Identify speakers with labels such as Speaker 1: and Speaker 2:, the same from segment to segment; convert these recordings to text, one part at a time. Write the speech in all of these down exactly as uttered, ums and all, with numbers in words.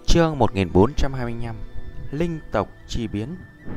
Speaker 1: Chương một nghìn bốn trăm hai mươi lăm. Linh tộc chi biến.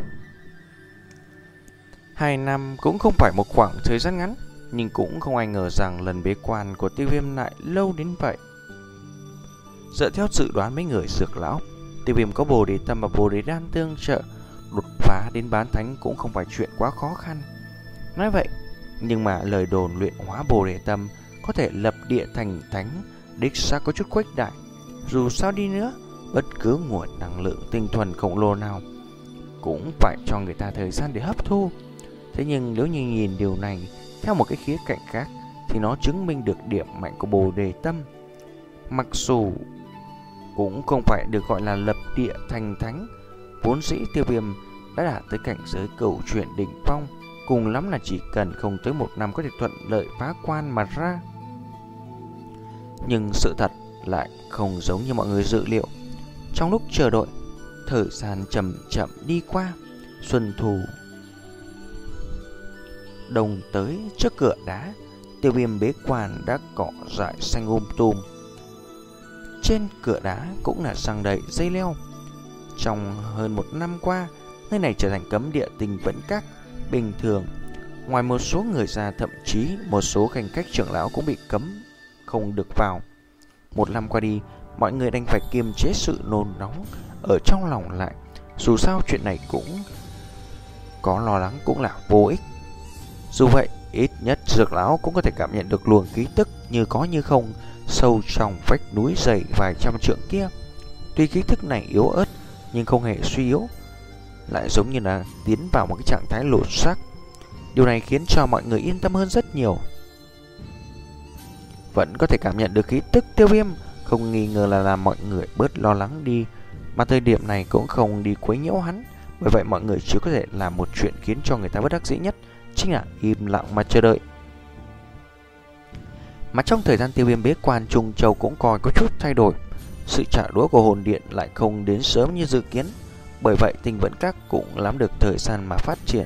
Speaker 1: Hai năm cũng không phải một khoảng thời gian ngắn, nhưng cũng không ai ngờ rằng lần bế quan của Tiêu Viêm lại lâu đến vậy. Dựa theo dự đoán mấy người dược lão, Tiêu Viêm có Bồ Đề Tâm và Bồ Đề Đan tương trợ, đột phá đến bán thánh cũng không phải chuyện quá khó khăn. Nói vậy, nhưng mà lời đồn luyện hóa Bồ Đề Tâm có thể lập địa thành thánh đích xác có chút khuếch đại. Dù sao đi nữa, bất cứ nguồn năng lượng tinh thuần khổng lồ nào cũng phải cho người ta thời gian để hấp thu. Thế nhưng nếu như nhìn điều này theo một cái khía cạnh khác, thì nó chứng minh được điểm mạnh của Bồ Đề Tâm. Mặc dù cũng không phải được gọi là lập địa thành thánh, vốn dĩ Tiêu Viêm đã đạt tới cảnh giới cửu chuyển đỉnh phong, cùng lắm là chỉ cần không tới một năm có thể thuận lợi phá quan mà ra. Nhưng sự thật lại không giống như mọi người dự liệu. Trong lúc chờ đợi, thời gian chậm chậm đi qua. Xuân thu đông tới trước cửa đá, Tiêu Viêm bế quan đã cỏ dại xanh um tùm. Trên cửa đá cũng là răng đầy dây leo. Trong hơn một năm qua, nơi này trở thành cấm địa Tinh Vẫn Các. Bình thường, ngoài một số người ra, thậm chí một số khanh khách trưởng lão cũng bị cấm không được vào. Một năm qua đi, mọi người đành phải kiềm chế sự nôn nóng ở trong lòng lại. Dù sao chuyện này cũng có lo lắng cũng là vô ích. Dù vậy, ít nhất dược lão cũng có thể cảm nhận được luồng khí tức như có như không sâu trong vách núi dày vài trăm trượng kia. Tuy khí tức này yếu ớt nhưng không hề suy yếu, lại giống như là tiến vào một cái trạng thái lột xác. Điều này khiến cho mọi người yên tâm hơn rất nhiều. Vẫn có thể cảm nhận được khí tức Tiêu Viêm, không nghi ngờ là làm mọi người bớt lo lắng đi. Mà thời điểm này cũng không đi quấy nhiễu hắn. Bởi vậy mọi người chỉ có thể làm một chuyện khiến cho người ta bất đắc dĩ nhất, chính là im lặng mà chờ đợi. Mà trong thời gian Tiêu Viêm bế quan, Trung Châu cũng coi có chút thay đổi. Sự trả đũa của hồn điện lại không đến sớm như dự kiến. Bởi vậy Tinh Vẫn Các cũng lắm được thời gian mà phát triển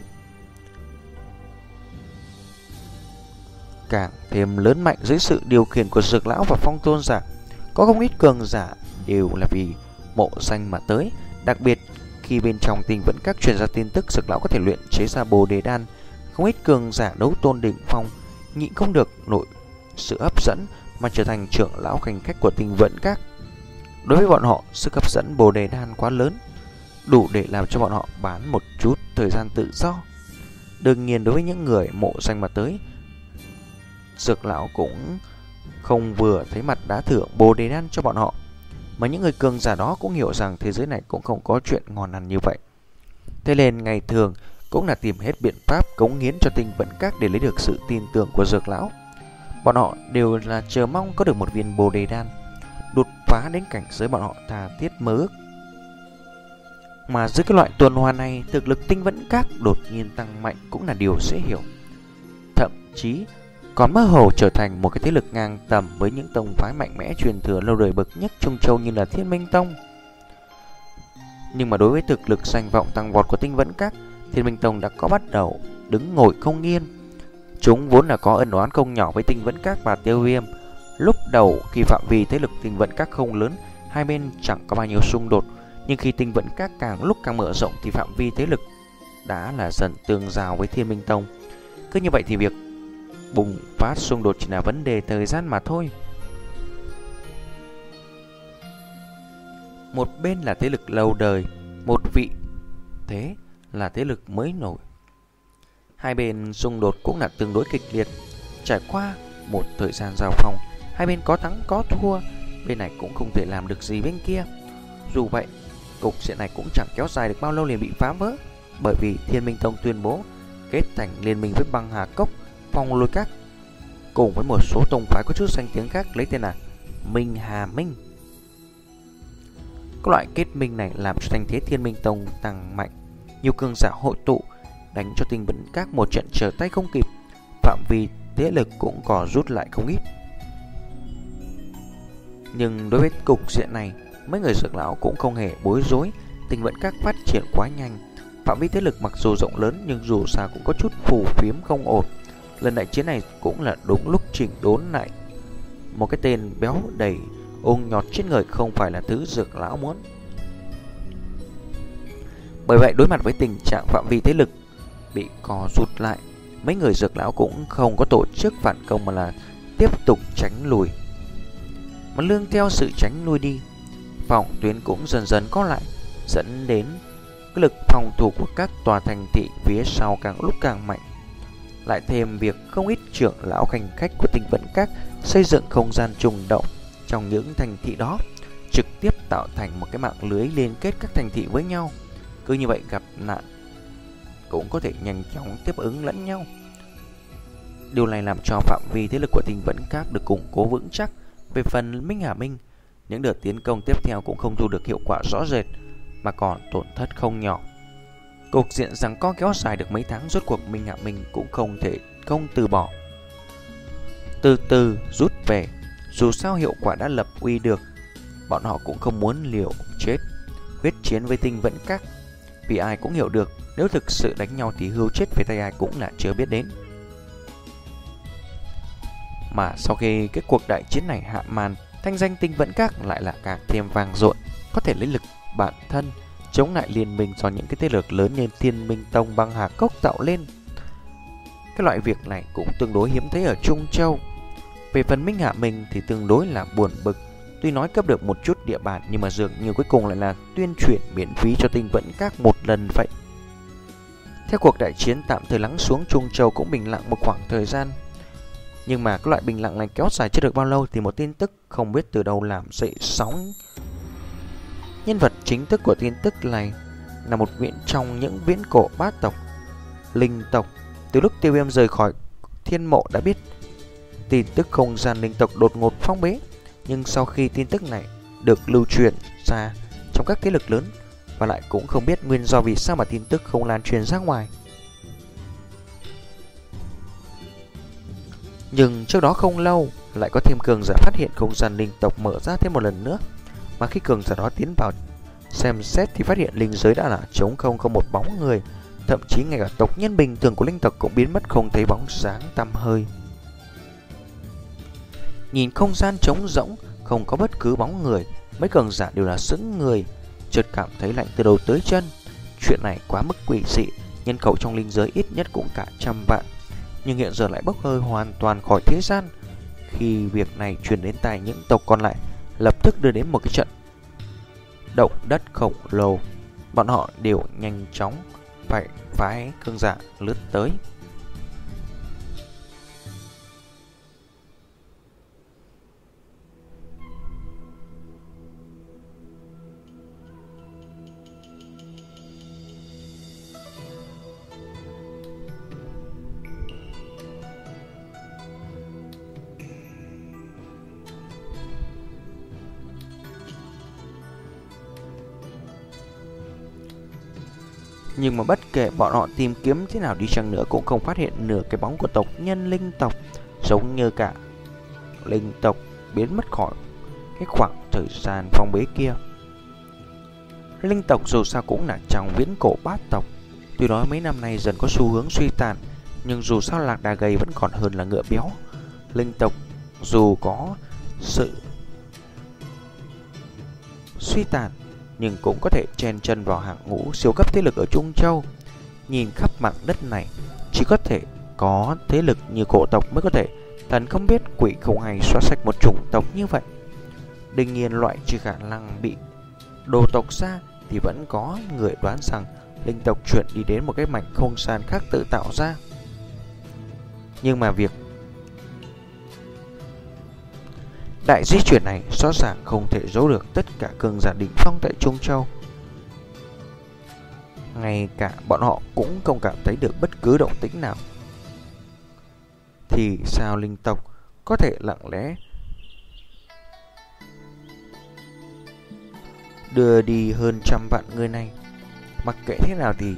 Speaker 1: càng thêm lớn mạnh dưới sự điều khiển của dược lão và phong tôn giả. Có không ít cường giả đều là vì mộ danh mà tới. Đặc biệt khi bên trong Tinh Vẫn Các truyền ra tin tức dược lão có thể luyện chế ra Bồ Đề Đan, không ít cường giả đấu tôn đỉnh phong nhịn không được nổi sự hấp dẫn mà trở thành trưởng lão khanh khách của Tinh Vẫn Các. Đối với bọn họ, sức hấp dẫn Bồ Đề Đan quá lớn, đủ để làm cho bọn họ bán một chút thời gian tự do. Đương nhiên đối với những người mộ danh mà tới, dược lão cũng không vừa thấy mặt đã thưởng Bồ Đề Đan cho bọn họ. Mà những người cường giả đó cũng hiểu rằng thế giới này cũng không có chuyện ngon ăn như vậy. Thế nên ngày thường cũng là tìm hết biện pháp cống hiến cho Tinh Vẫn Các để lấy được sự tin tưởng của dược lão. Bọn họ đều là chờ mong có được một viên Bồ Đề Đan, đột phá đến cảnh giới bọn họ tha thiết mơ ước. Mà dưới cái loại tuần hoàn này, thực lực Tinh Vẫn Các đột nhiên tăng mạnh cũng là điều dễ hiểu. Thậm chí còn mơ hồ trở thành một cái thế lực ngang tầm với những tông phái mạnh mẽ truyền thừa lâu đời bậc nhất Trung Châu như là Thiên Minh Tông. Nhưng mà đối với thực lực danh vọng tăng vọt của Tinh Vẫn Các, Thiên Minh Tông đã có bắt đầu đứng ngồi không yên. Chúng vốn là có ân oán không nhỏ với Tinh Vẫn Các và Tiêu Viêm. Lúc đầu khi phạm vi thế lực Tinh Vẫn Các không lớn, hai bên chẳng có bao nhiêu xung đột. Nhưng khi Tinh Vẫn Các càng lúc càng mở rộng thì phạm vi thế lực đã là dần tương giao với Thiên Minh Tông. Cứ như vậy thì việc bùng phát xung đột chỉ là vấn đề thời gian mà thôi. Một bên là thế lực lâu đời, một vị thế là thế lực mới nổi. Hai bên xung đột cũng là tương đối kịch liệt. Trải qua một thời gian giao phong, hai bên có thắng có thua, bên này cũng không thể làm được gì bên kia. Dù vậy, cục diện này cũng chẳng kéo dài được bao lâu liền bị phá vỡ, bởi vì Thiên Minh Tông tuyên bố kết thành liên minh với Băng Hà Cốc, Phong Lôi Các cùng với một số tông phái có chút danh tiếng khác lấy tên là Minh Hà Minh. Các loại kết minh này làm cho thanh thế Thiên Minh Tông tăng mạnh, nhiều cường giả hội tụ đánh cho Tinh Vẫn Các một trận trở tay không kịp, phạm vi thế lực cũng có rút lại không ít. Nhưng đối với cục diện này, mấy người dược lão cũng không hề bối rối. Tinh Vẫn Các phát triển quá nhanh, phạm vi thế lực mặc dù rộng lớn nhưng dù sao cũng có chút phù phiếm không ổn. Lần đại chiến này cũng là đúng lúc chỉnh đốn lại một cái tên béo đầy ung nhọt trên người không phải là thứ Dược lão muốn. Bởi vậy đối mặt với tình trạng phạm vi thế lực bị co rút lại, mấy người Dược lão cũng không có tổ chức phản công mà là tiếp tục tránh lùi. Mà lương theo sự tránh lui đi, phòng tuyến cũng dần dần có lại, dẫn đến cái lực phòng thủ của các tòa thành thị phía sau càng lúc càng mạnh. Lại thêm việc không ít trưởng lão hành khách của Tinh Vẫn Các xây dựng không gian trùng động trong những thành thị đó, trực tiếp tạo thành một cái mạng lưới liên kết các thành thị với nhau. Cứ như vậy gặp nạn cũng có thể nhanh chóng tiếp ứng lẫn nhau. Điều này làm cho phạm vi thế lực của Tinh Vẫn Các được củng cố vững chắc. Về phần Minh Hà Minh, những đợt tiến công tiếp theo cũng không thu được hiệu quả rõ rệt, mà còn tổn thất không nhỏ. Cục diện giằng co kéo dài được mấy tháng, rốt cuộc Minh Hạ Minh cũng không thể không từ bỏ, từ từ rút về. Dù sao hiệu quả đã lập uy được, bọn họ cũng không muốn liều chết huyết chiến với Tinh Vẫn Các, vì ai cũng hiểu được nếu thực sự đánh nhau thì hưu chết về tay ai cũng là chưa biết đến. Mà sau khi cái cuộc đại chiến này hạ màn, thanh danh Tinh Vẫn Các lại là càng thêm vang dội, có thể lấy lực bản thân chống lại liên minh do những cái thế lực lớn như Thiên Minh Tông, Băng Hà Cốc tạo lên. Cái loại việc này cũng tương đối hiếm thấy ở Trung Châu. Về phần Minh Hạ Minh thì tương đối là buồn bực, tuy nói cấp được một chút địa bàn nhưng mà dường như cuối cùng lại là tuyên truyền miễn phí cho Tinh Vẫn Các một lần vậy. Theo cuộc đại chiến tạm thời lắng xuống, Trung Châu cũng bình lặng một khoảng thời gian. Nhưng mà cái loại bình lặng này kéo dài chưa được bao lâu thì một tin tức không biết từ đâu làm dậy sóng. Nhân vật chính thức của tin tức này là một viện trong những viễn cổ bát tộc, linh tộc. Từ lúc Tiêu Viêm rời khỏi thiên mộ đã biết tin tức không gian linh tộc đột ngột phong bế. Nhưng sau khi tin tức này được lưu truyền ra trong các thế lực lớn, và lại cũng không biết nguyên do vì sao mà tin tức không lan truyền ra ngoài. Nhưng trước đó không lâu, lại có thêm cường giả phát hiện không gian linh tộc mở ra thêm một lần nữa. Mà khi cường giả đó tiến vào xem xét thì phát hiện linh giới đã là trống không, không một bóng người. Thậm chí ngay cả tộc nhân bình thường của linh tộc cũng biến mất không thấy bóng dáng tăm hơi. Nhìn không gian trống rỗng, không có bất cứ bóng người, mấy cường giả đều là sững người, chợt cảm thấy lạnh từ đầu tới chân. Chuyện này quá mức quỷ dị, nhân khẩu trong linh giới ít nhất cũng cả trăm vạn, nhưng hiện giờ lại bốc hơi hoàn toàn khỏi thế gian. Khi việc này truyền đến tai những tộc còn lại, lập tức đưa đến một cái trận động đất khổng lồ. Bọn họ đều nhanh chóng phải phái cường giả lướt tới. Nhưng mà bất kể bọn họ tìm kiếm thế nào đi chăng nữa cũng không phát hiện nửa cái bóng của tộc nhân linh tộc. Giống như cả linh tộc biến mất khỏi cái khoảng thời gian phong bế kia. Linh tộc dù sao cũng là trong viễn cổ bát tộc, tuy nói mấy năm nay dần có xu hướng suy tàn, nhưng dù sao lạc đà gầy vẫn còn hơn là ngựa béo. Linh tộc dù có sự suy tàn nhưng cũng có thể chen chân vào hàng ngũ siêu cấp thế lực ở Trung Châu. Nhìn khắp mảng đất này, chỉ có thể có thế lực như cổ tộc mới có thể thần không biết quỷ không hay xóa sạch một chủng tộc như vậy. Đương nhiên loại trừ khả năng bị đồ tộc ra thì vẫn có người đoán rằng linh tộc chuyển đi đến một cái mảnh không gian khác tự tạo ra. Nhưng mà việc đại di chuyển này rõ ràng không thể giấu được tất cả cường giả đỉnh phong tại Trung Châu. Ngay cả bọn họ cũng không cảm thấy được bất cứ động tĩnh nào. Thì sao linh tộc có thể lặng lẽ đưa đi hơn trăm vạn người này? Mặc kệ thế nào thì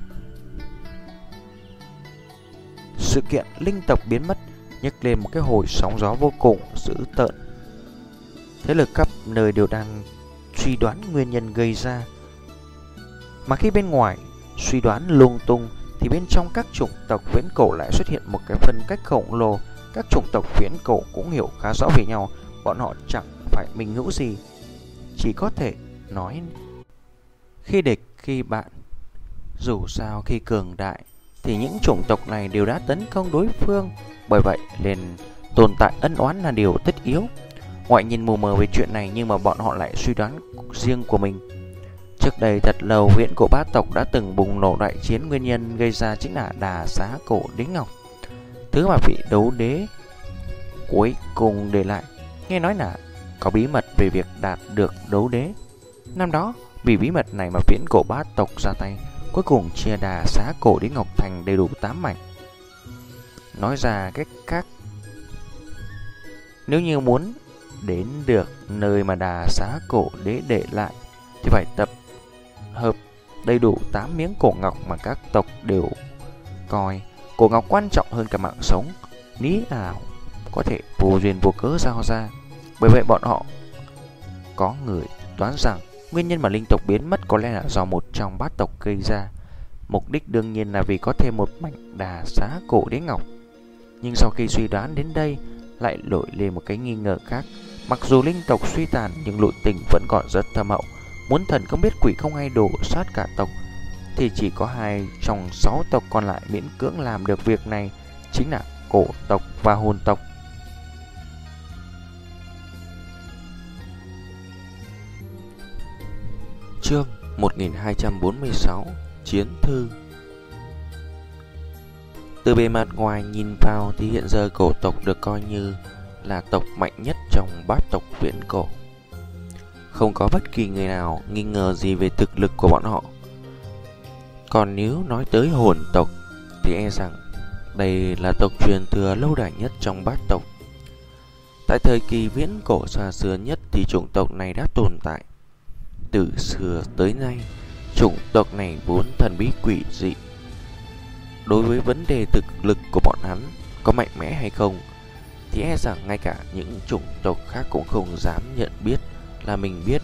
Speaker 1: sự kiện linh tộc biến mất nhấc lên một cái hồi sóng gió vô cùng dữ tợn. Thế lực khắp nơi đều đang suy đoán nguyên nhân gây ra. Mà khi bên ngoài suy đoán lung tung thì bên trong các chủng tộc viễn cổ lại xuất hiện một cái phân cách khổng lồ. Các chủng tộc viễn cổ cũng hiểu khá rõ về nhau, bọn họ chẳng phải minh hữu gì. Chỉ có thể nói khi địch khi bạn. Dù sao khi cường đại thì những chủng tộc này đều đã tấn công đối phương, bởi vậy nên tồn tại ân oán là điều tất yếu. Ngoại nhìn mù mờ về chuyện này, nhưng mà bọn họ lại suy đoán riêng của mình. Trước đây thật lâu, viễn cổ bát tộc đã từng bùng nổ đại chiến, nguyên nhân gây ra chính là Đà Xá Cổ Đế Ngọc, thứ mà vị đấu đế cuối cùng để lại. Nghe nói là có bí mật về việc đạt được đấu đế. Năm đó vì bí mật này mà viễn cổ bát tộc ra tay, cuối cùng chia Đà Xá Cổ Đế Ngọc thành đầy đủ tám mảnh. Nói ra cách khác, nếu như muốn đến được nơi mà Đà Xá Cổ Đế để lại thì phải tập hợp đầy đủ tám miếng cổ ngọc mà các tộc đều coi cổ ngọc quan trọng hơn cả mạng sống. Lý nào có thể vô duyên vô cớ giao ra. Bởi vậy bọn họ có người đoán rằng nguyên nhân mà linh tộc biến mất có lẽ là do một trong bát tộc gây ra. Mục đích đương nhiên là vì có thêm một mảnh Đà Xá Cổ Đế Ngọc. Nhưng sau khi suy đoán đến đây, lại nổi lên một cái nghi ngờ khác. Mặc dù linh tộc suy tàn nhưng nội tình vẫn còn rất thâm hậu. Muốn thần không biết quỷ không hay đổ sát cả tộc, thì chỉ có hai trong sáu tộc còn lại miễn cưỡng làm được việc này, chính là cổ tộc và hồn tộc. Chương một nghìn hai trăm bốn mươi sáu Chiến thư. Từ bề mặt ngoài nhìn vào thì hiện giờ cổ tộc được coi như là tộc mạnh nhất trong bát tộc viễn cổ. Không có bất kỳ người nào nghi ngờ gì về thực lực của bọn họ. Còn nếu nói tới hồn tộc thì e rằng đây là tộc truyền thừa lâu đời nhất trong bát tộc. Tại thời kỳ viễn cổ xa xưa nhất thì chủng tộc này đã tồn tại. Từ xưa tới nay, chủng tộc này vốn thần bí quỷ dị. Đối với vấn đề thực lực của bọn hắn có mạnh mẽ hay không thì e rằng ngay cả những chủng tộc khác cũng không dám nhận biết là mình biết.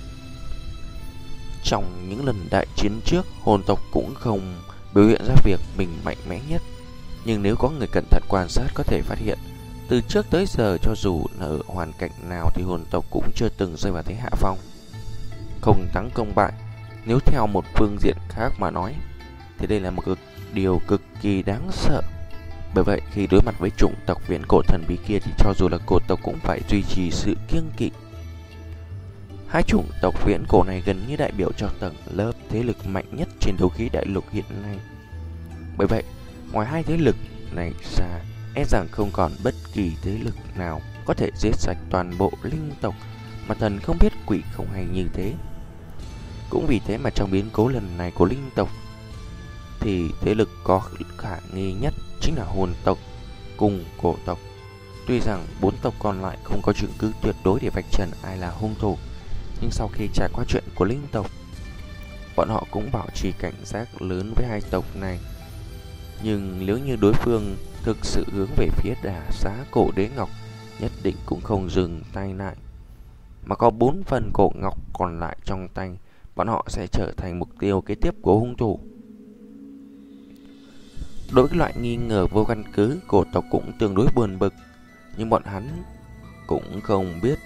Speaker 1: Trong những lần đại chiến trước, hồn tộc cũng không biểu hiện ra việc mình mạnh mẽ nhất. Nhưng nếu có người cẩn thận quan sát có thể phát hiện, từ trước tới giờ cho dù là ở hoàn cảnh nào thì hồn tộc cũng chưa từng rơi vào thế hạ phong, không thắng công bại. Nếu theo một phương diện khác mà nói thì đây là một cực, điều cực kỳ đáng sợ. Bởi vậy khi đối mặt với chủng tộc viễn cổ thần bí kia thì cho dù là cổ tộc cũng phải duy trì sự kiêng kỵ. Hai chủng tộc viễn cổ này gần như đại biểu cho tầng lớp thế lực mạnh nhất trên đấu khí đại lục hiện nay. Bởi vậy, ngoài hai thế lực này ra, e rằng không còn bất kỳ thế lực nào có thể giết sạch toàn bộ linh tộc mà thần không biết quỷ không hay như thế. Cũng vì thế mà trong biến cố lần này của linh tộc thì thế lực có khả nghi nhất chính là hồn tộc cùng cổ tộc. Tuy rằng bốn tộc còn lại không có chứng cứ tuyệt đối để vạch trần ai là hung thủ, nhưng sau khi trải qua chuyện của linh tộc, bọn họ cũng bảo trì cảnh giác lớn với hai tộc này. Nhưng nếu như đối phương thực sự hướng về phía Đà Xá Cổ Đế Ngọc, nhất định cũng không dừng tay lại. Mà có bốn phần cổ ngọc còn lại trong tay, bọn họ sẽ trở thành mục tiêu kế tiếp của hung thủ. Đối với loại nghi ngờ vô căn cứ, cổ tộc cũng tương đối buồn bực, nhưng bọn hắn cũng không biết.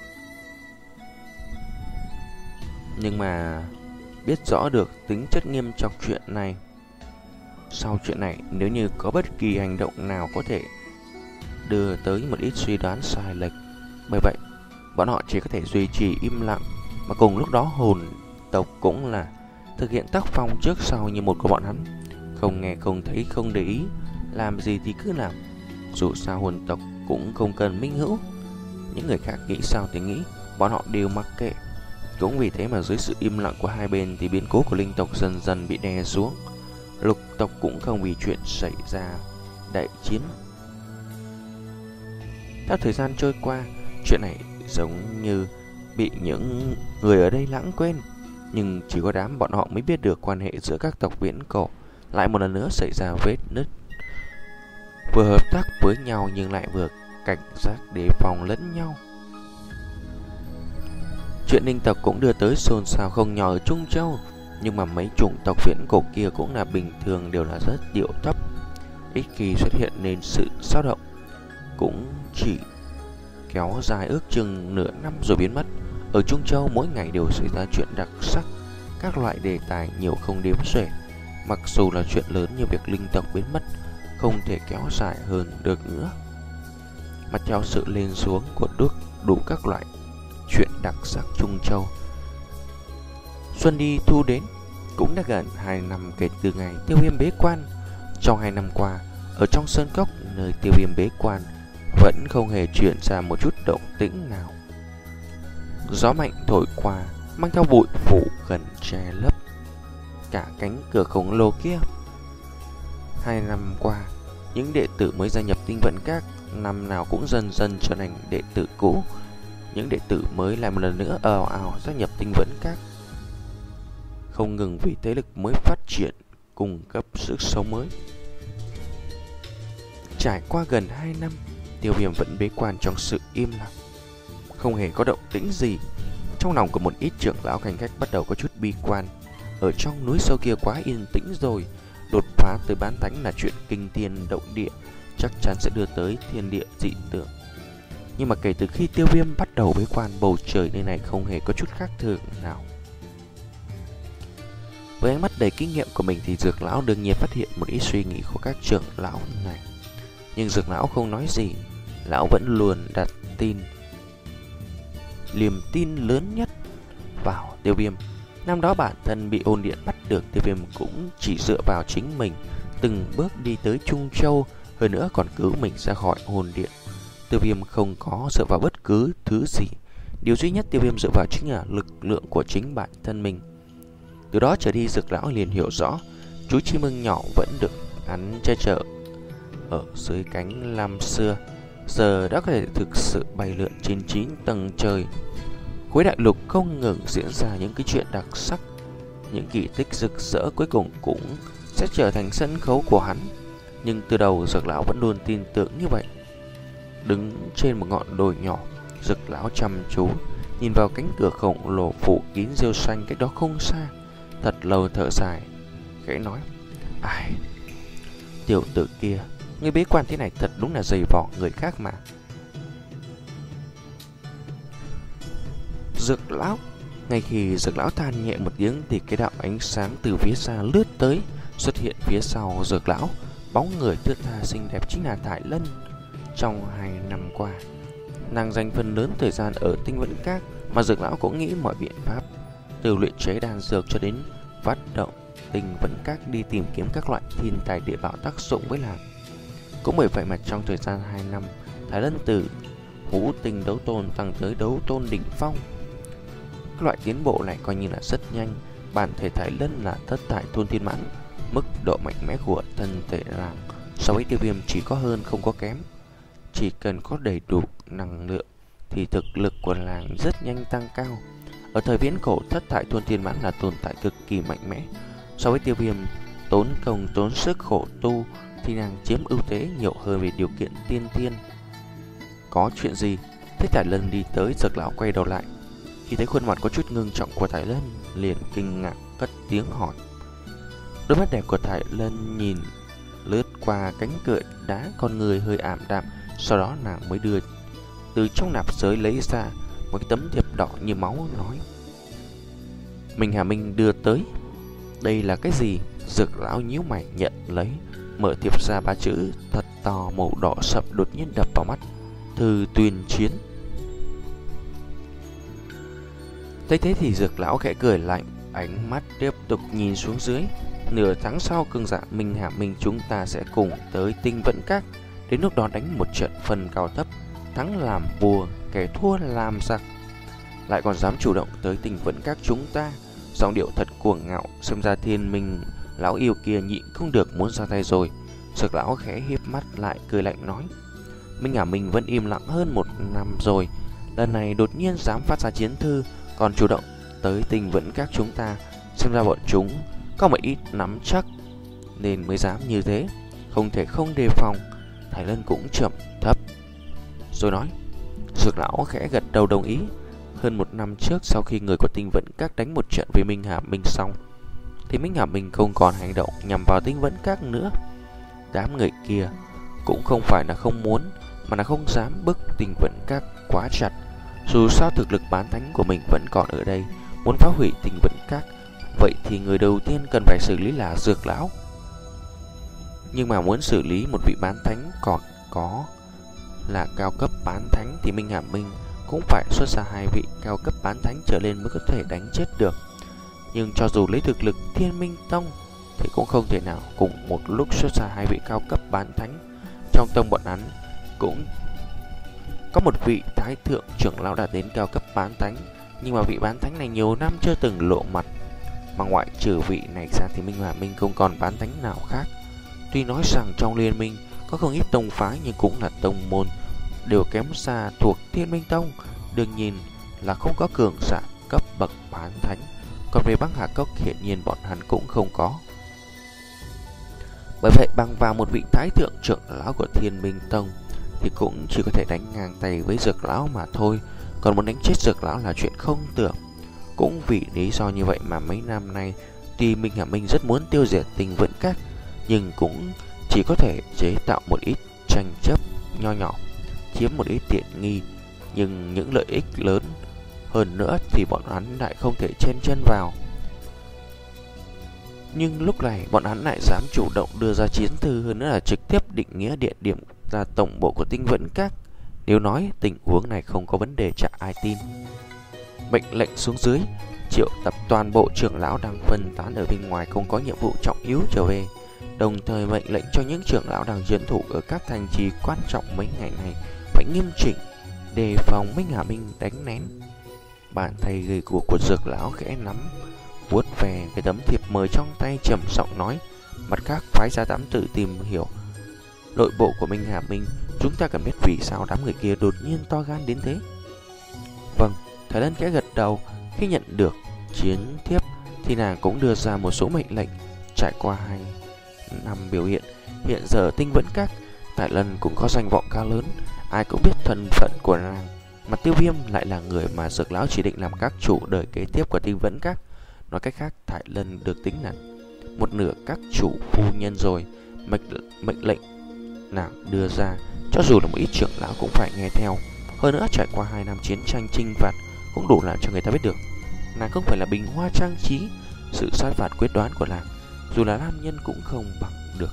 Speaker 1: Nhưng mà biết rõ được tính chất nghiêm trọng chuyện này. Sau chuyện này, nếu như có bất kỳ hành động nào có thể đưa tới một ít suy đoán sai lệch, bởi vậy bọn họ chỉ có thể duy trì im lặng. Mà cùng lúc đó hồn tộc cũng là thực hiện tác phong trước sau như một của bọn hắn, không nghe không thấy không để ý, làm gì thì cứ làm. Dù sao hồn tộc cũng không cần minh hữu, những người khác nghĩ sao thì nghĩ, bọn họ đều mặc kệ. Cũng vì thế mà dưới sự im lặng của hai bên thì biến cố của linh tộc dần dần bị đè xuống. Lục tộc cũng không vì chuyện xảy ra đại chiến. Theo thời gian trôi qua, chuyện này giống như bị những người ở đây lãng quên. Nhưng chỉ có đám bọn họ mới biết được quan hệ giữa các tộc viễn cổ lại một lần nữa xảy ra vết nứt. Vừa hợp tác với nhau nhưng lại vừa cảnh giác đề phòng lẫn nhau. Chuyện linh tộc cũng đưa tới xôn xao không nhỏ ở Trung Châu. Nhưng mà mấy chủng tộc viễn cổ kia cũng là bình thường, đều là rất điệu thấp, ít khi xuất hiện nên sự xáo động. Cũng chỉ kéo dài ước chừng nửa năm rồi biến mất. Ở Trung Châu mỗi ngày đều xảy ra chuyện đặc sắc, các loại đề tài nhiều không đếm xuể. Mặc dù là chuyện lớn như việc linh tộc biến mất, không thể kéo dài hơn được nữa. Mà theo sự lên xuống của Đức đủ các loại chuyện đặc sắc Trung Châu, xuân đi thu đến, cũng đã gần hai năm kể từ ngày Tiêu Viêm bế quan. Trong hai năm qua, ở trong sơn cốc nơi Tiêu Viêm bế quan vẫn không hề chuyển ra một chút động tĩnh nào. Gió mạnh thổi qua, mang theo bụi phủ gần che lấp cả cánh cửa khổng lồ kia. Hai năm qua, những đệ tử mới gia nhập Tinh Vận Các năm nào cũng dần dần trở thành đệ tử cũ. Những đệ tử mới lại một lần nữa ào ào gia nhập Tinh Vận Các, không ngừng vì thế lực mới phát triển cung cấp sức sống mới. Trải qua gần hai năm, Tiêu Viêm vẫn bế quan trong sự im lặng, không hề có động tĩnh gì. Trong lòng của một ít trưởng lão canh khách bắt đầu có chút bi quan. Ở trong núi sâu kia quá yên tĩnh rồi, đột phá tới bán thánh là chuyện kinh thiên động địa, chắc chắn sẽ đưa tới thiên địa dị tượng. Nhưng mà kể từ khi Tiêu Viêm bắt đầu bế quan, bầu trời nơi này không hề có chút khác thường nào. Với ánh mắt đầy kinh nghiệm của mình thì Dược lão đương nhiên phát hiện một ít suy nghĩ của các trưởng lão này. Nhưng Dược lão không nói gì, lão vẫn luôn đặt tin, liềm tin lớn nhất vào Tiêu Viêm. Năm đó bản thân bị ôn điện bắt được, Tiêu Viêm cũng chỉ dựa vào chính mình từng bước đi tới Trung Châu, hơn nữa còn cứu mình ra khỏi ôn điện. Tiêu Viêm không có dựa vào bất cứ thứ gì, điều duy nhất Tiêu Viêm dựa vào chính là lực lượng của chính bản thân mình. Từ đó trở đi, Dược lão liền hiểu rõ chú chim ưng nhỏ vẫn được hắn che chở ở dưới cánh lam xưa, giờ đã có thể thực sự bay lượn trên chín tầng trời. Cuối đại lục không ngừng diễn ra những cái chuyện đặc sắc, những kỳ tích rực rỡ cuối cùng cũng sẽ trở thành sân khấu của hắn. Nhưng từ đầu Dược lão vẫn luôn tin tưởng như vậy. Đứng trên một ngọn đồi nhỏ, Dược lão chăm chú nhìn vào cánh cửa khổng lồ phủ kín rêu xanh cách đó không xa, thật lâu thở dài, khẽ nói: "Ai, tiểu tử kia, người bế quan thế này thật đúng là dày vò người khác mà." Dược lão, ngay khi Dược lão than nhẹ một tiếng thì cái đạo ánh sáng từ phía xa lướt tới, xuất hiện phía sau Dược lão. Bóng người thướt tha xinh đẹp chính là Thải Lân. Trong hai năm qua, nàng dành phần lớn thời gian ở Tinh Vận Các, mà Dược lão cũng nghĩ mọi biện pháp, từ luyện chế đan dược cho đến phát động Tinh Vận Các đi tìm kiếm các loại thiên tài địa bảo tác dụng với nàng. Cũng bởi vậy mà trong thời gian hai năm, Thải Lân từ Hữu Tinh đấu tôn tăng tới đấu tôn đỉnh phong. Các loại tiến bộ này coi như là rất nhanh. Bản thể Thải Lân là thất thải thôn thiên mãn, mức độ mạnh mẽ của thân thể nàng so với Tiêu Viêm chỉ có hơn không có kém. Chỉ cần có đầy đủ năng lượng thì thực lực của nàng rất nhanh tăng cao. Ở thời viễn cổ, thất thải thôn thiên mãn là tồn tại cực kỳ mạnh mẽ. So với Tiêu Viêm tốn công tốn sức khổ tu thì nàng chiếm ưu thế nhiều hơn về điều kiện tiên thiên. Có chuyện gì? Thấy Thải Lân đi tới, Dược lão quay đầu lại. Khi thấy khuôn mặt có chút ngưng trọng của Thải Lân, liền kinh ngạc cất tiếng hỏi. Đôi mắt đẹp của Thải Lân nhìn lướt qua cánh cửa đá, con người hơi ảm đạm. Sau đó nàng mới đưa từ trong nạp giới lấy ra một cái tấm thiệp đỏ như máu, nói: "Minh Hà Minh đưa tới." "Đây là cái gì?" Dược lão nhíu mày nhận lấy, mở thiệp ra, ba chữ thật to màu đỏ sậm đột nhiên đập vào mắt: "Thư tuyên chiến." Thấy thế thì Dược lão khẽ cười lạnh, ánh mắt tiếp tục nhìn xuống dưới. "Nửa tháng sau, cường giả Minh Hà Minh chúng ta sẽ cùng tới Tinh Vận Các. Đến lúc đó đánh một trận phân cao thấp, thắng làm vua, kẻ thua làm giặc. Lại còn dám chủ động tới Tinh Vận Các chúng ta." Giọng điệu thật cuồng ngạo, xem ra Thiên Minh lão yêu kia nhịn không được muốn ra tay rồi. Dược lão khẽ híp mắt lại cười lạnh nói: "Minh Hà Minh vẫn im lặng hơn một năm rồi, lần này đột nhiên dám phát ra chiến thư, còn chủ động tới Tinh Vận Các chúng ta, xem ra bọn chúng có một ít nắm chắc nên mới dám như thế, không thể không đề phòng." Thải Lân cũng trầm thấp rồi nói. Dược lão khẽ gật đầu đồng ý. Hơn một năm trước, sau khi người của Tinh Vận Các đánh một trận với Minh Hà Minh xong, thì Minh Hà Minh không còn hành động nhằm vào Tinh Vận Các nữa. Đám người kia cũng không phải là không muốn, mà là không dám bức Tinh Vận Các quá chặt. Dù sao thực lực bán thánh của mình vẫn còn ở đây, muốn phá hủy Tinh Vẫn Các, vậy thì người đầu tiên cần phải xử lý là Dược lão. Nhưng mà muốn xử lý một vị bán thánh còn có là cao cấp bán thánh thì Minh Hà Minh cũng phải xuất ra hai vị cao cấp bán thánh trở lên mới có thể đánh chết được. Nhưng cho dù lấy thực lực Thiên Minh Tông thì cũng không thể nào cùng một lúc xuất ra hai vị cao cấp bán thánh. Trong tông bọn hắn cũng có một vị thái thượng trưởng lão đã đến cao cấp bán thánh, nhưng mà vị bán thánh này nhiều năm chưa từng lộ mặt. Mà ngoại trừ vị này ra thì Minh Hà Minh không còn bán thánh nào khác. Tuy nói rằng trong liên minh có không ít tông phái nhưng cũng là tông môn đều kém xa thuộc Thiên Minh Tông, đương nhiên là không có cường giả cấp bậc bán thánh. Còn về Băng Hà Cốc hiển nhiên bọn hắn cũng không có. Bởi vậy bằng vào một vị thái thượng trưởng lão của Thiên Minh Tông thì cũng chỉ có thể đánh ngang tay với Dược lão mà thôi. Còn muốn đánh chết Dược lão là chuyện không tưởng. Cũng vì lý do như vậy mà mấy năm nay tuy Minh Hà Minh rất muốn tiêu diệt Tinh Vẫn Các, nhưng cũng chỉ có thể chế tạo một ít tranh chấp nho nhỏ, chiếm một ít tiện nghi. Nhưng những lợi ích lớn hơn nữa thì bọn hắn lại không thể chen chân vào. Nhưng lúc này bọn hắn lại dám chủ động đưa ra chiến thư, hơn nữa là trực tiếp định nghĩa địa điểm ra tổng bộ của Tinh Vẫn Các. Nếu nói tình huống này không có vấn đề chả ai tin. Mệnh lệnh xuống dưới, triệu tập toàn bộ trưởng lão đang phân tán ở bên ngoài không có nhiệm vụ trọng yếu trở về. Đồng thời mệnh lệnh cho những trưởng lão đang trấn thủ ở các thành trì quan trọng mấy ngày này phải nghiêm chỉnh, đề phòng Minh Hà Minh đánh nén. Bàn tay gầy guộc của Dược lão khẽ nắm vuốt về cái tấm thiệp mời trong tay, trầm giọng nói: mặt khác phái gia tám tự tìm hiểu nội bộ của Minh Hà Minh, chúng ta cần biết vì sao đám người kia đột nhiên to gan đến thế. Vâng, Thái Lân khẽ gật đầu. Khi nhận được chiến thiếp thì nàng cũng đưa ra một số mệnh lệnh. Trải qua hai năm biểu hiện, hiện giờ Tinh Vẫn Các, Thái Lân cũng có danh vọng cao lớn, ai cũng biết thân phận của nàng. Mà Tiêu Viêm lại là người mà Dược lão chỉ định làm các chủ đời kế tiếp của Tinh Vẫn Các. Nói cách khác, Thái Lân được tính là một nửa các chủ phu nhân rồi. Mệnh, mệnh lệnh nàng đưa ra, cho dù là một ít trưởng lão cũng phải nghe theo. Hơn nữa trải qua hai năm chiến tranh chinh phạt cũng đủ làm cho người ta biết được nàng không phải là bình hoa trang trí. Sự sát phạt quyết đoán của nàng dù là nam nhân cũng không bằng được.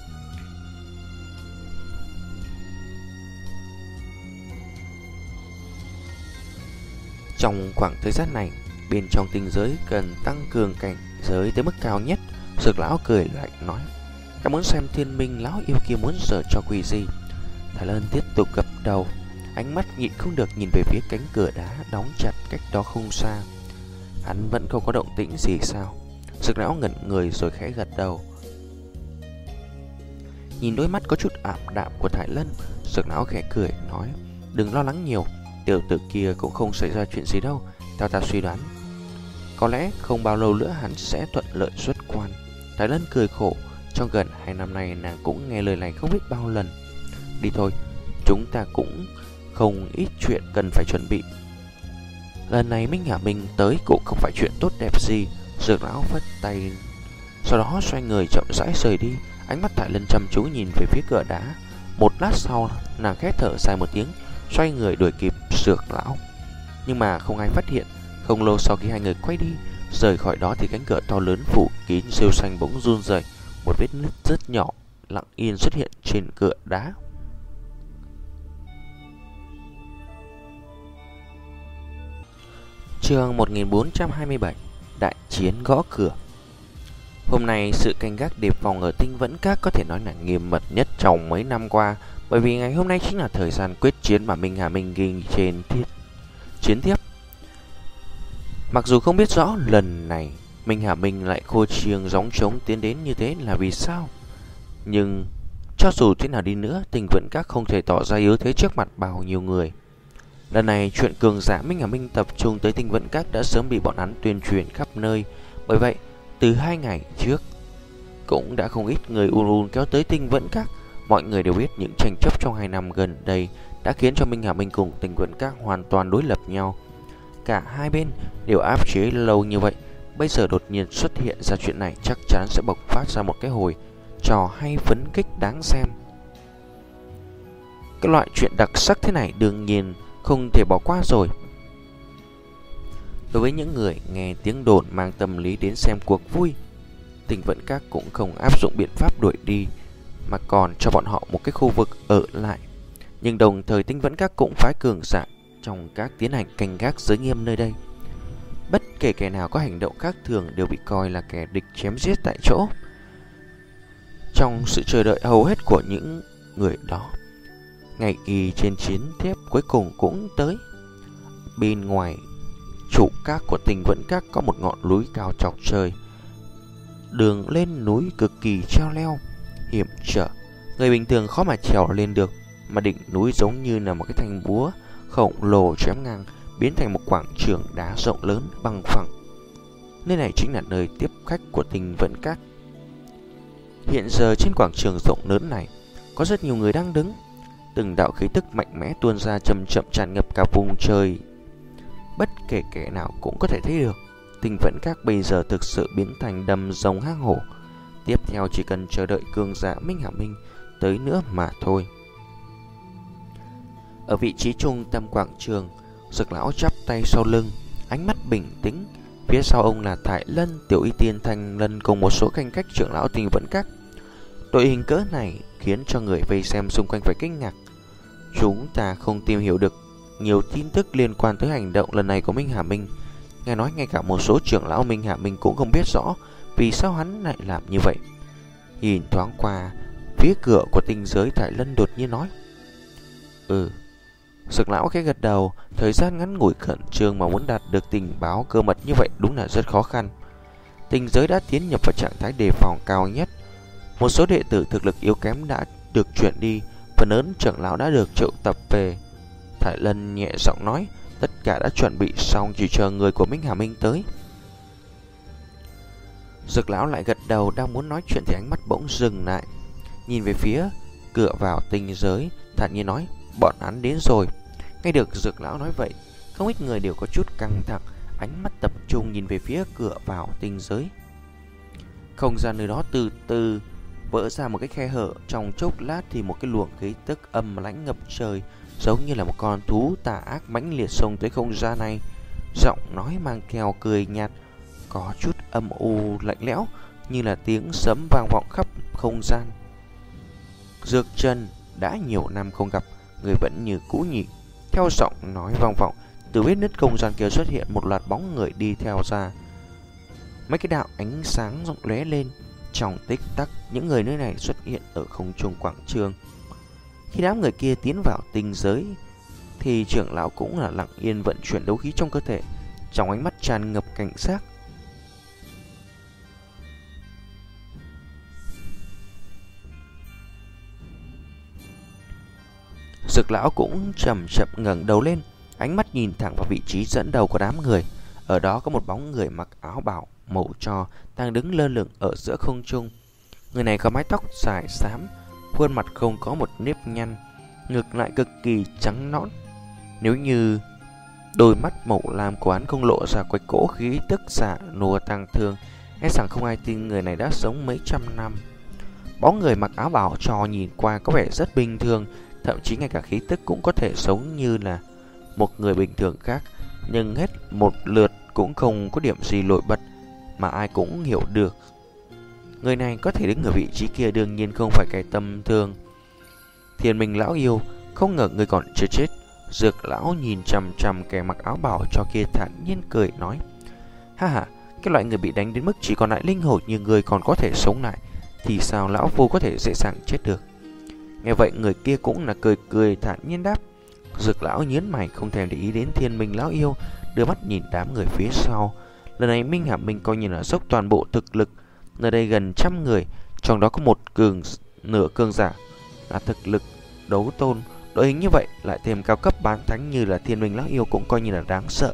Speaker 1: Trong khoảng thời gian này, bên trong tinh giới cần tăng cường cảnh giới tới mức cao nhất. Dược lão cười lạnh nói: ta muốn xem Thiên Minh lão yêu kia muốn giở cho quỷ gì. Thái Lân tiếp tục gật đầu, ánh mắt nhịn không được nhìn về phía cánh cửa đá đóng chặt cách đó không xa. Hắn vẫn không có động tĩnh gì sao? Dược lão ngẩn người rồi khẽ gật đầu. Nhìn đôi mắt có chút ảm đạm của Thái Lân, Dược lão khẽ cười nói: đừng lo lắng nhiều, tiểu tử kia cũng không xảy ra chuyện gì đâu. Theo ta suy đoán, có lẽ không bao lâu nữa hắn sẽ thuận lợi xuất quan. Thái Lân cười khổ, trong gần hai năm nay nàng cũng nghe lời này không biết bao lần. Đi thôi, chúng ta cũng không ít chuyện cần phải chuẩn bị. Lần này Minh Hà Minh tới cũng không phải chuyện tốt đẹp gì. Dược lão phất tay, sau đó xoay người chậm rãi rời đi. Ánh mắt Thái Lân chăm chú nhìn về phía cửa đá. Một lát sau, nàng khẽ thở dài một tiếng, xoay người đuổi kịp Dược lão. Nhưng mà không ai phát hiện. Không lâu sau khi hai người quay đi, rời khỏi đó thì cánh cửa to lớn phủ kín rêu xanh bỗng run rẩy, một vết nứt rất nhỏ lặng yên xuất hiện trên cửa đá. Chương một nghìn bốn trăm hai mươi bảy, đại chiến gõ cửa. Hôm nay sự canh gác đề phòng ở Tinh Vẫn Các có thể nói là nghiêm mật nhất trong mấy năm qua, bởi vì ngày hôm nay chính là thời gian quyết chiến mà Minh Hà Minh ghi trên thiết chiến thiếp. Mặc dù không biết rõ lần này Minh Hà Minh lại khô chiêng gióng trống tiến đến như thế là vì sao, nhưng cho dù thế nào đi nữa, Tinh Vẫn Các không thể tỏ ra yếu thế trước mặt bao nhiêu người. Lần này chuyện cường giả Minh Hà Minh tập trung tới Tinh Vẫn Các đã sớm bị bọn hắn tuyên truyền khắp nơi. Bởi vậy từ hai ngày trước cũng đã không ít người ùn ùn kéo tới Tinh Vẫn Các. Mọi người đều biết những tranh chấp trong hai năm gần đây đã khiến cho Minh Hà Minh cùng Tinh Vẫn Các hoàn toàn đối lập nhau. Cả hai bên đều áp chế lâu như vậy, bây giờ đột nhiên xuất hiện ra chuyện này chắc chắn sẽ bộc phát ra một cái hồi trò hay phấn kích đáng xem. Cái loại chuyện đặc sắc thế này đương nhiên không thể bỏ qua rồi. Đối với những người nghe tiếng đồn mang tâm lý đến xem cuộc vui, Tinh Vẫn Các cũng không áp dụng biện pháp đuổi đi, mà còn cho bọn họ một cái khu vực ở lại. Nhưng đồng thời Tinh Vẫn Các cũng phái cường giả trong các tiến hành canh gác giới nghiêm nơi đây. Bất kể kẻ nào có hành động khác thường đều bị coi là kẻ địch chém giết tại chỗ. Trong sự chờ đợi hầu hết của những người đó, ngày kỳ trên chiến thép cuối cùng cũng tới. Bên ngoài trụ các của Tinh Vẫn Các có một ngọn núi cao chọc trời. Đường lên núi cực kỳ treo leo, hiểm trở, người bình thường khó mà trèo lên được, mà đỉnh núi giống như là một cái thanh búa khổng lồ chém ngang, biến thành một quảng trường đá rộng lớn bằng phẳng. Nơi này chính là nơi tiếp khách của Tinh Vẫn Các. Hiện giờ trên quảng trường rộng lớn này có rất nhiều người đang đứng. Từng đạo khí tức mạnh mẽ tuôn ra chậm chậm tràn ngập cả vùng trời. Bất kể kẻ nào cũng có thể thấy được, Tinh Vẫn Các bây giờ thực sự biến thành đầm rồng hang hổ. Tiếp theo chỉ cần chờ đợi cường giả Minh Hà Minh tới nữa mà thôi. Ở vị trí trung tâm quảng trường, Dược lão chắp tay sau lưng, ánh mắt bình tĩnh. Phía sau ông là Thải Lân, Tiểu Y Tiên, Thanh Lân cùng một số canh cách trưởng lão Tinh Vẫn Các. Đội hình cỡ này khiến cho người vây xem xung quanh phải kinh ngạc. Chúng ta không tìm hiểu được nhiều tin tức liên quan tới hành động lần này của Minh Hà Minh. Nghe nói ngay cả một số trưởng lão Minh Hà Minh cũng không biết rõ vì sao hắn lại làm như vậy. Nhìn thoáng qua phía cửa của tinh giới, Thải Lân đột nhiên nói: Ừ. Dược lão khẽ gật đầu. Thời gian ngắn ngủi khẩn trương mà muốn đạt được tình báo cơ mật như vậy đúng là rất khó khăn. Tinh giới đã tiến nhập vào trạng thái đề phòng cao nhất. Một số đệ tử thực lực yếu kém đã được chuyển đi, phần lớn trưởng lão đã được triệu tập về. Thải Lân nhẹ giọng nói: Tất cả đã chuẩn bị xong, chỉ chờ người của Minh Hà Minh tới. Dược lão lại gật đầu, đang muốn nói chuyện thì ánh mắt bỗng dừng lại, nhìn về phía cửa vào tinh giới, thản nhiên nói: Bọn hắn đến rồi. Nghe được Dược lão nói vậy, không ít người đều có chút căng thẳng, ánh mắt tập trung nhìn về phía cửa vào tinh giới. Không gian nơi đó từ từ vỡ ra một cái khe hở, trong chốc lát thì một cái luồng khí tức âm lãnh ngập trời, giống như là một con thú tà ác mãnh liệt xông tới không gian này. Giọng nói mang theo cười nhạt, có chút âm u lạnh lẽo, như là tiếng sấm vang vọng khắp không gian. Dược Trần, đã nhiều năm không gặp, người vẫn như cũ nhỉ? Theo giọng nói vang vọng, từ vết nứt không gian kia xuất hiện một loạt bóng người đi theo ra. Mấy cái đạo ánh sáng rộng lóe lên. Trong tích tắc, những người nơi này xuất hiện ở không trung quảng trường. Khi đám người kia tiến vào tinh giới thì trưởng lão cũng là lặng yên vận chuyển đấu khí trong cơ thể, trong ánh mắt tràn ngập cảnh giác. Dược lão cũng chậm chậm ngẩng đầu lên, ánh mắt nhìn thẳng vào vị trí dẫn đầu của đám người. Ở đó có một bóng người mặc áo bào màu tro đang đứng lơ lửng ở giữa không trung. Người này có mái tóc dài xám, khuôn mặt không có một nếp nhăn, ngược lại cực kỳ trắng nõn. Nếu như đôi mắt màu lam của hắn không lộ ra quái cỗ khí tức giả nùa tang thương, e rằng không ai tin người này đã sống mấy trăm năm. Bóng người mặc áo bào tro nhìn qua có vẻ rất bình thường, thậm chí ngay cả khí tức cũng có thể sống như là một người bình thường khác, nhưng hết một lượt cũng không có điểm gì nổi bật mà ai cũng hiểu được. Người này có thể đứng ở vị trí kia đương nhiên không phải kẻ tầm thường. Thiên Minh lão yêu, không ngờ người còn chưa chết. Dược lão nhìn chằm chằm kẻ mặc áo bào cho kia thản nhiên cười nói: Ha ha, cái loại người bị đánh đến mức chỉ còn lại linh hồn như người còn có thể sống lại, thì sao lão phu có thể dễ dàng chết được? Nghe vậy người kia cũng là cười cười thản nhiên đáp. Dược lão nhớn mày không thèm để ý đến Thiên Minh lão yêu, đưa mắt nhìn đám người phía sau. Lần này Minh Hà Minh coi như là dốc toàn bộ thực lực. Nơi đây gần trăm người, trong đó có một cường nửa cường giả là thực lực đấu tôn. Đội hình như vậy lại thêm cao cấp bán thánh như là Thiên Minh lão yêu cũng coi như là đáng sợ.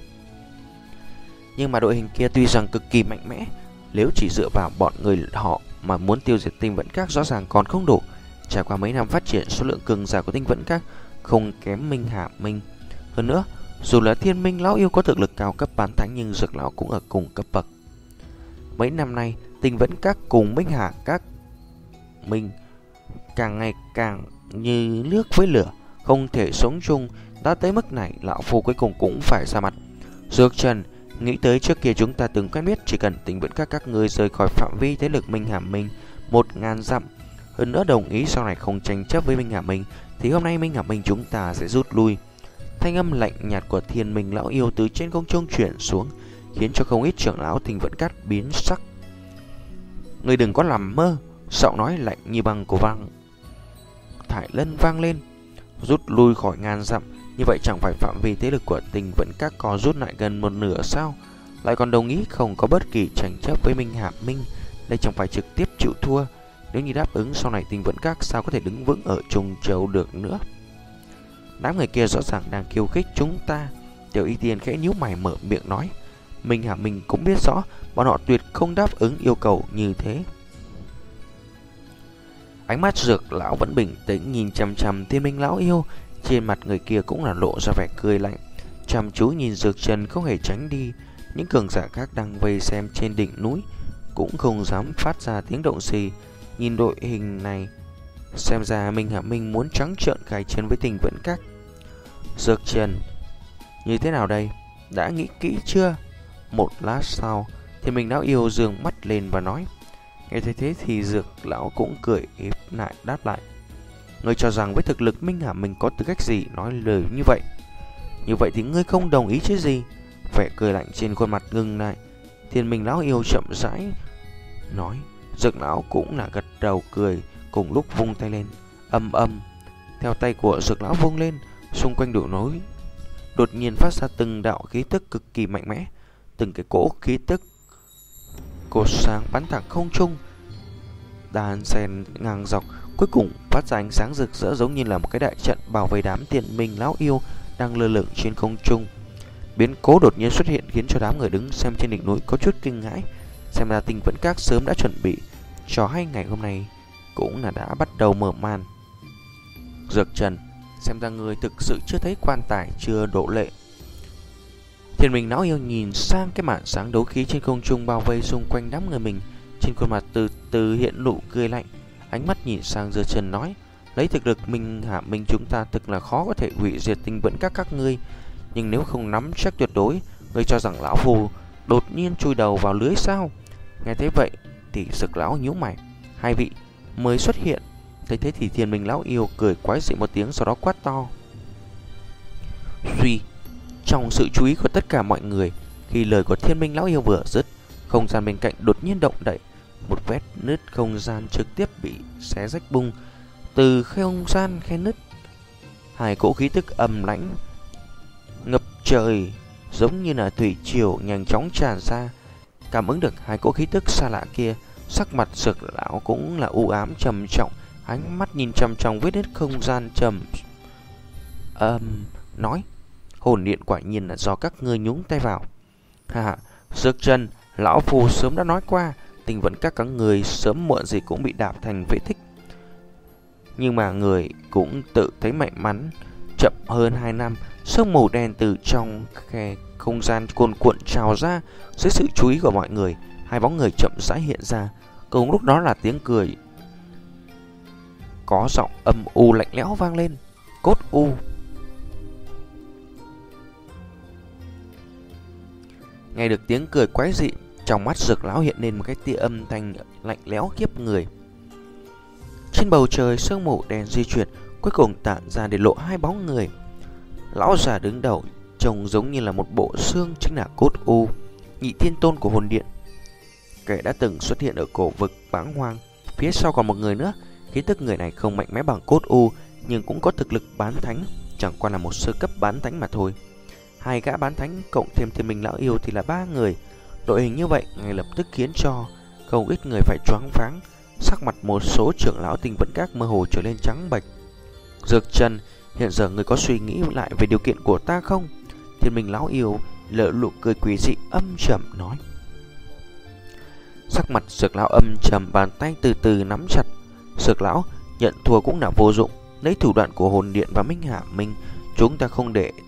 Speaker 1: Nhưng mà đội hình kia tuy rằng cực kỳ mạnh mẽ, nếu chỉ dựa vào bọn người họ mà muốn tiêu diệt Tinh Vẫn Các rõ ràng còn không đủ. Trải qua mấy năm phát triển, số lượng cường giả của Tinh Vẫn Các không kém Minh Hà Minh. Hơn nữa, dù là Thiên Minh lão yêu có thực lực cao cấp bán thánh, nhưng Dược lão cũng ở cùng cấp bậc. Mấy năm nay, Tinh Vẫn Các cùng Minh Hà Các Minh càng ngày càng như nước với lửa, không thể sống chung. Đã tới mức này, lão phu cuối cùng cũng phải ra mặt. Dược Trần, nghĩ tới trước kia chúng ta từng quen biết, chỉ cần Tinh Vẫn Các các ngươi rời khỏi phạm vi thế lực Minh Hà Minh một ngàn dặm, hơn nữa đồng ý sau này không tranh chấp với Minh Hà Minh, thì hôm nay Minh Hà Minh chúng ta sẽ rút lui. Thanh âm lạnh nhạt của Thiên Minh lão yêu từ trên không trung chuyển xuống, khiến cho không ít trưởng lão Tinh Vẫn Các biến sắc. Ngươi đừng có làm mơ. Giọng nói lạnh như băng của Vang Thải Lân vang lên. Rút lui khỏi ngàn dặm, như vậy chẳng phải phạm vi thế lực của Tinh Vẫn Các có rút lại gần một nửa sao? Lại còn đồng ý không có bất kỳ tranh chấp với Minh Hà Minh, đây chẳng phải trực tiếp chịu thua. Nếu như đáp ứng, sau này Tinh Vẫn Các sao có thể đứng vững ở Trung Châu được nữa? Đám người kia rõ ràng đang khiêu khích chúng ta. Tiểu Y Tiên khẽ nhíu mày mở miệng nói. Minh Hà Minh cũng biết rõ bọn họ tuyệt không đáp ứng yêu cầu như thế. Ánh mắt Dược lão vẫn bình tĩnh nhìn chằm chằm Thiên Minh lão yêu, trên mặt người kia cũng là lộ ra vẻ cười lạnh, chăm chú nhìn Dược Trần không hề tránh đi. Những cường giả khác đang vây xem trên đỉnh núi cũng không dám phát ra tiếng động gì. Nhìn đội hình này, xem ra Minh Hà Minh muốn trắng trợn khai chiến với Tinh Vẫn Các. Dược Trần, như thế nào đây? Đã nghĩ kỹ chưa? Một lát sau, Thiên Minh lão yêu dương mắt lên và nói. Nghe thấy thế thì Dược lão cũng cười ép lại đáp lại. Ngươi cho rằng với thực lực Minh Hà Minh có tư cách gì nói lời như vậy? Như vậy thì ngươi không đồng ý chứ gì? Vẻ cười lạnh trên khuôn mặt ngừng lại. Thiên Minh lão yêu chậm rãi nói. Dược lão cũng là gật đầu cười, cùng lúc vung tay lên. Âm âm. Theo tay của Dược lão vung lên, xung quanh đồi núi đột nhiên phát ra từng đạo khí tức cực kỳ mạnh mẽ. Từng cái cỗ khí tức cột sáng bắn thẳng không trung, đan xen ngang dọc, cuối cùng phát ra ánh sáng rực rỡ giống như là một cái đại trận bảo vệ đám Thiên Minh lão yêu đang lơ lửng trên không trung. Biến cố đột nhiên xuất hiện khiến cho đám người đứng xem trên đỉnh núi có chút kinh hãi. Xem ra Tinh Vẫn Các sớm đã chuẩn bị cho hai ngày hôm nay cũng là đã bắt đầu mở màn. Dược Trần, xem ra người thực sự chưa thấy quan tài chưa đổ lệ. Thiên Minh lão yêu nhìn sang cái màn sáng đấu khí trên không trung bao vây xung quanh đám người mình, trên khuôn mặt từ từ hiện nụ cười lạnh. Ánh mắt nhìn sang Dược Trần nói. Lấy thực lực Minh Hà Minh chúng ta thực là khó có thể hủy diệt Tinh Vẫn Các các ngươi, nhưng nếu không nắm chắc tuyệt đối, ngươi cho rằng lão phù đột nhiên chui đầu vào lưới sao? Nghe thế vậy thì Dược lão nhíu mày. Hai vị mới xuất hiện. Thấy thế thì Thiên Minh lão yêu cười quái dị một tiếng, sau đó quát to. Suy. Trong sự chú ý của tất cả mọi người, khi lời của Thiên Minh lão yêu vừa dứt, không gian bên cạnh đột nhiên động đậy, một vết nứt không gian trực tiếp bị xé rách bung. Từ không gian khe nứt, hai cỗ khí tức âm lãnh ngập trời giống như là thủy triều nhanh chóng tràn ra. Cảm ứng được hai cỗ khí tức xa lạ kia, sắc mặt Dược lão cũng là u ám trầm trọng, ánh mắt nhìn chằm chằm vết nứt không gian trầm âm um, nói. Hồn điện quả nhiên là do các ngươi nhúng tay vào. Ha ha, Dược Trần, lão phù sớm đã nói qua, Tinh Vẫn Các các người sớm muộn gì cũng bị đạp thành phế tích. Nhưng mà người cũng tự thấy may mắn. Chậm hơn hai năm, sương mù đen từ trong khe không gian cuồn cuộn trào ra. Dưới sự chú ý của mọi người, hai bóng người chậm rãi hiện ra. Cùng lúc đó là tiếng cười có giọng âm u lạnh lẽo vang lên. Cốt U. Nghe được tiếng cười quái dị, trong mắt Dược lão hiện lên một cái tia âm thanh lạnh lẽo khiếp người. Trên bầu trời sương mù đen di chuyển, cuối cùng tản ra để lộ hai bóng người. Lão già đứng đầu trông giống như là một bộ xương, chính là Cốt U, nhị thiên tôn của hồn điện, kẻ đã từng xuất hiện ở cổ vực Báng Hoang. Phía sau còn một người nữa, khí tức người này không mạnh mẽ bằng Cốt U, nhưng cũng có thực lực bán thánh, chẳng qua là một sơ cấp bán thánh mà thôi. Hai gã bán thánh cộng thêm Thiên Minh lão yêu thì là ba người. Đội hình như vậy ngay lập tức khiến cho không ít người phải choáng váng. Sắc mặt một số trưởng lão Tinh Vẫn Các mơ hồ trở lên trắng bệch. Dược Trần, hiện giờ người có suy nghĩ lại về điều kiện của ta không? Thiên Minh lão yêu lỡ nụ cười quỷ dị âm trầm nói. Sắc mặt Dược lão âm trầm, bàn tay từ từ nắm chặt. Dược lão nhận thua cũng là vô dụng. Lấy thủ đoạn của hồn điện và Minh Hà Minh, chúng ta không để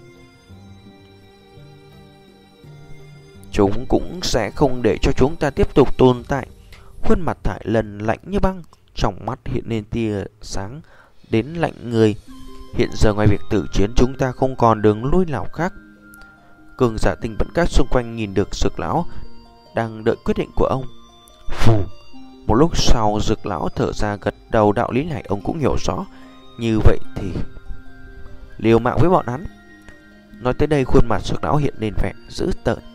Speaker 1: Chúng cũng sẽ không để cho chúng ta tiếp tục tồn tại. Khuôn mặt Thải Lân lạnh như băng, trong mắt hiện lên tia sáng đến lạnh người. Hiện giờ ngoài việc tử chiến, chúng ta không còn đường lui nào khác. Cường giả tinh vẫn các xung quanh nhìn được Dược lão đang đợi quyết định của ông. Phù. Một lúc sau, Dược lão thở ra gật đầu. Đạo lý này ông cũng hiểu rõ. Như vậy thì liều mạng với bọn hắn. Nói tới đây, khuôn mặt Dược lão hiện lên vẻ dữ tợn.